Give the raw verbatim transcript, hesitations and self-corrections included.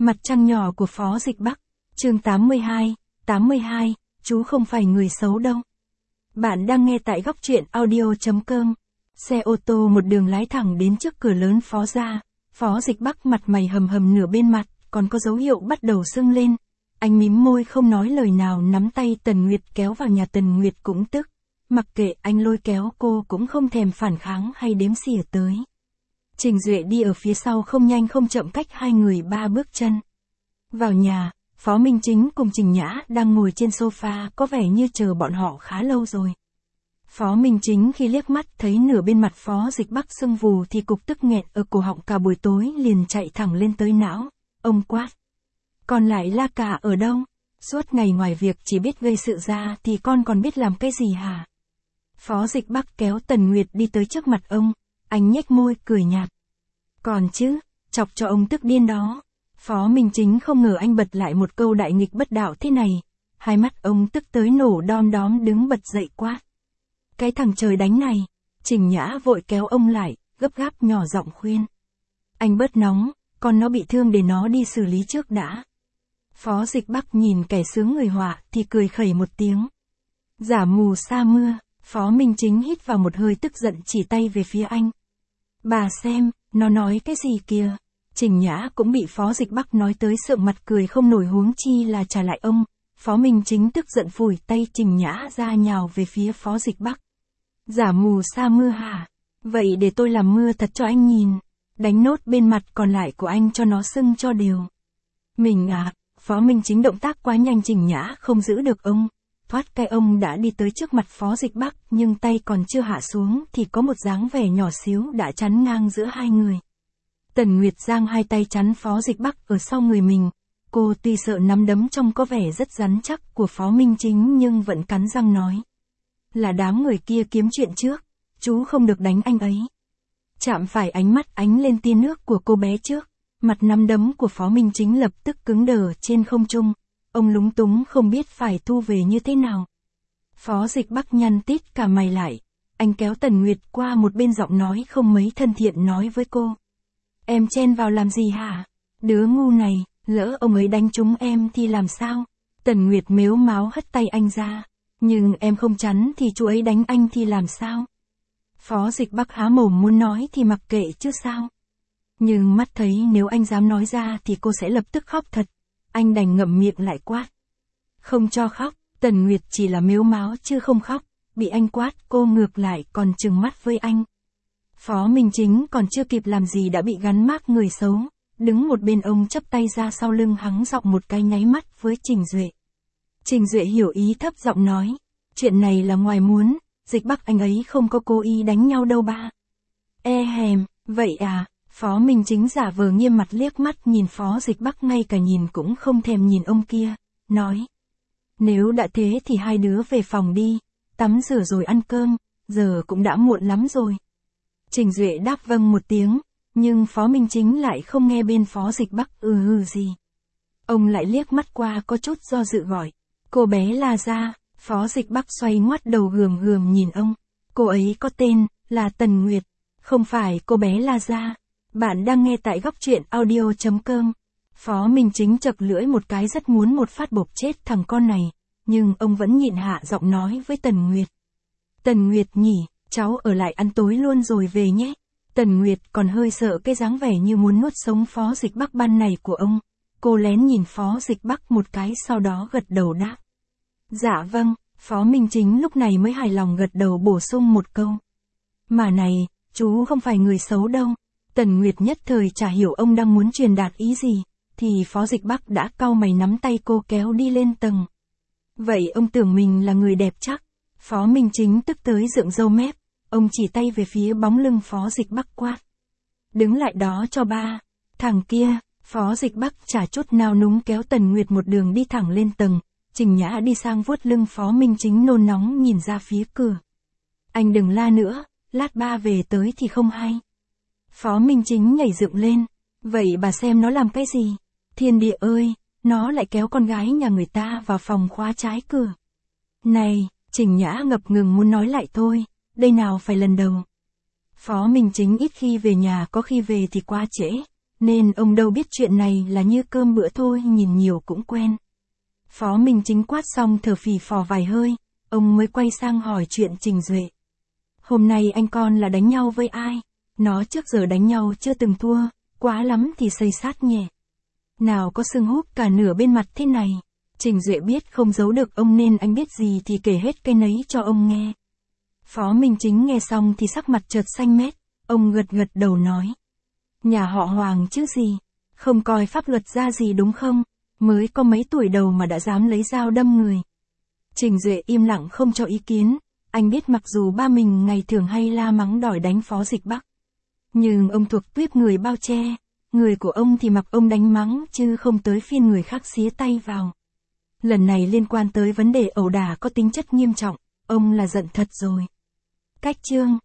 Mặt trăng nhỏ của Phó Dịch Bắc, chương tám mươi hai, tám mươi hai, chú không phải người xấu đâu. Bạn đang nghe tại góc truyện audio chấm com. Xe ô tô một đường lái thẳng đến trước cửa lớn Phó gia. Phó Dịch Bắc mặt mày hầm hầm nửa bên mặt, còn có dấu hiệu bắt đầu sưng lên. Anh mím môi không nói lời nào, nắm tay Tần Nguyệt kéo vào nhà. Tần Nguyệt cũng tức. Mặc kệ anh lôi kéo cô cũng không thèm phản kháng hay đếm xỉa tới. Trình Duệ đi ở phía sau không nhanh không chậm, cách hai người ba bước chân. Vào nhà, Phó Minh Chính cùng Trình Nhã đang ngồi trên sofa, có vẻ như chờ bọn họ khá lâu rồi. Phó Minh Chính khi liếc mắt thấy nửa bên mặt Phó Dịch Bắc sưng vù thì cục tức nghẹn ở cổ họng cả buổi tối liền chạy thẳng lên tới não. Ông quát. Còn lại La Cả ở đâu? Suốt ngày ngoài việc chỉ biết gây sự ra thì con còn biết làm cái gì hả? Phó Dịch Bắc kéo Tần Nguyệt đi tới trước mặt ông. Anh nhếch môi cười nhạt. Còn chứ, chọc cho ông tức điên đó. Phó Minh Chính không ngờ anh bật lại một câu đại nghịch bất đạo thế này. Hai mắt ông tức tới nổ đom đóm, đứng bật dậy quát. Cái thằng trời đánh này. Trình Nhã vội kéo ông lại, gấp gáp nhỏ giọng khuyên. Anh bớt nóng, con nó bị thương để nó đi xử lý trước đã. Phó Dịch Bắc nhìn kẻ sướng người họa thì cười khẩy một tiếng. Giả mù sa mưa. Phó Minh Chính hít vào một hơi tức giận, chỉ tay về phía anh. Bà xem, nó nói cái gì kìa. Trình Nhã cũng bị Phó Dịch Bắc nói tới sượng mặt cười không nổi, huống chi là trả lại ông. Phó Minh Chính tức giận phủi tay Trình Nhã ra, nhào về phía Phó Dịch Bắc. Giả mù sa mưa hả? Vậy để tôi làm mưa thật cho anh nhìn. Đánh nốt bên mặt còn lại của anh cho nó sưng cho đều. Mình à, Phó Minh Chính động tác quá nhanh, Trình Nhã không giữ được ông. Thoát cái ông đã đi tới trước mặt Phó Dịch Bắc, nhưng tay còn chưa hạ xuống thì có một dáng vẻ nhỏ xíu đã chắn ngang giữa hai người. Tần Nguyệt giang hai tay chắn Phó Dịch Bắc ở sau người mình. Cô tuy sợ nắm đấm trông có vẻ rất rắn chắc của Phó Minh Chính nhưng vẫn cắn răng nói. Là đám người kia kiếm chuyện trước, chú không được đánh anh ấy. Chạm phải ánh mắt ánh lên tia nước của cô bé trước, mặt nắm đấm của Phó Minh Chính lập tức cứng đờ trên không trung. Ông lúng túng không biết phải thu về như thế nào. Phó Dịch Bắc nhăn tít cả mày lại. Anh kéo Tần Nguyệt qua một bên, giọng nói không mấy thân thiện nói với cô. Em chen vào làm gì hả? Đứa ngu này, lỡ ông ấy đánh trúng em thì làm sao? Tần Nguyệt mếu máo hất tay anh ra. Nhưng em không chắn thì chú ấy đánh anh thì làm sao? Phó Dịch Bắc há mồm muốn nói thì mặc kệ chứ sao? Nhưng mắt thấy nếu anh dám nói ra thì cô sẽ lập tức khóc thật. Anh đành ngậm miệng lại quát. Không cho khóc. Tần Nguyệt chỉ là mếu máo chứ không khóc. Bị anh quát, cô ngược lại còn trừng mắt với anh. Phó Minh Chính còn chưa kịp làm gì đã bị gắn mác người xấu. Đứng một bên ông chắp tay ra sau lưng, hắng giọng một cái nháy mắt với Trình Duệ. Trình Duệ hiểu ý thấp giọng nói. Chuyện này là ngoài muốn. Dịch Bắc anh ấy không có cố ý đánh nhau đâu ba. E hèm, vậy à? Phó Minh Chính giả vờ nghiêm mặt liếc mắt nhìn Phó Dịch Bắc, ngay cả nhìn cũng không thèm nhìn ông kia, nói. Nếu đã thế thì hai đứa về phòng đi, tắm rửa rồi ăn cơm, giờ cũng đã muộn lắm rồi. Trình Duệ đáp vâng một tiếng, nhưng Phó Minh Chính lại không nghe bên Phó Dịch Bắc ừ hừ gì. Ông lại liếc mắt qua có chút do dự gọi. Cô bé là ra. Phó Dịch Bắc xoay ngoắt đầu gườm gườm nhìn ông. Cô ấy có tên là Tần Nguyệt, không phải cô bé là ra. Bạn đang nghe tại góc truyện audio chấm com. Phó Minh Chính chậc lưỡi một cái, rất muốn một phát bộp chết thằng con này, nhưng ông vẫn nhịn hạ giọng nói với Tần Nguyệt. Tần Nguyệt nhỉ, cháu ở lại ăn tối luôn rồi về nhé. Tần Nguyệt còn hơi sợ cái dáng vẻ như muốn nuốt sống Phó Dịch Bắc ban này của ông. Cô lén nhìn Phó Dịch Bắc một cái, sau đó gật đầu đáp. Dạ vâng. Phó Minh Chính lúc này mới hài lòng gật đầu, bổ sung một câu. Mà này, chú không phải người xấu đâu. Tần Nguyệt nhất thời chả hiểu ông đang muốn truyền đạt ý gì, thì Phó Dịch Bắc đã cau mày nắm tay cô kéo đi lên tầng. Vậy ông tưởng mình là người đẹp chắc? Phó Minh Chính tức tới dựng râu mép, ông chỉ tay về phía bóng lưng Phó Dịch Bắc quát. Đứng lại đó cho ba. Thằng kia. Phó Dịch Bắc chả chút nào núng kéo Tần Nguyệt một đường đi thẳng lên tầng. Trình Nhã đi sang vuốt lưng Phó Minh Chính, nôn nóng nhìn ra phía cửa. Anh đừng la nữa, lát ba về tới thì không hay. Phó Minh Chính nhảy dựng lên. Vậy bà xem nó làm cái gì? Thiên địa ơi, nó lại kéo con gái nhà người ta vào phòng khóa trái cửa. Này, Trình Nhã ngập ngừng muốn nói lại thôi, đây nào phải lần đầu. Phó Minh Chính ít khi về nhà, có khi về thì quá trễ. nên ông đâu biết chuyện này là như cơm bữa thôi, nhìn nhiều cũng quen. Phó Minh Chính quát xong thở phì phò vài hơi, ông mới quay sang hỏi chuyện Trình Duệ. Hôm nay anh con là đánh nhau với ai? Nó trước giờ đánh nhau chưa từng thua, quá lắm thì xây sát nhẹ. Nào có sưng húp cả nửa bên mặt thế này. Trình Duệ biết không giấu được ông nên anh biết gì thì kể hết cái nấy cho ông nghe. Phó Minh Chính nghe xong thì sắc mặt chợt xanh mét, ông gật gật đầu nói. Nhà họ Hoàng chứ gì, không coi pháp luật ra gì đúng không, mới có mấy tuổi đầu mà đã dám lấy dao đâm người. Trình Duệ im lặng không cho ý kiến, anh biết mặc dù ba mình ngày thường hay la mắng đòi đánh Phó Dịch Bắc. Nhưng ông thuộc tuýp người bao che, người của ông thì mặc ông đánh mắng chứ không tới phiên người khác xía tay vào. Lần này liên quan tới vấn đề ẩu đả có tính chất nghiêm trọng, ông là giận thật rồi. Cách chương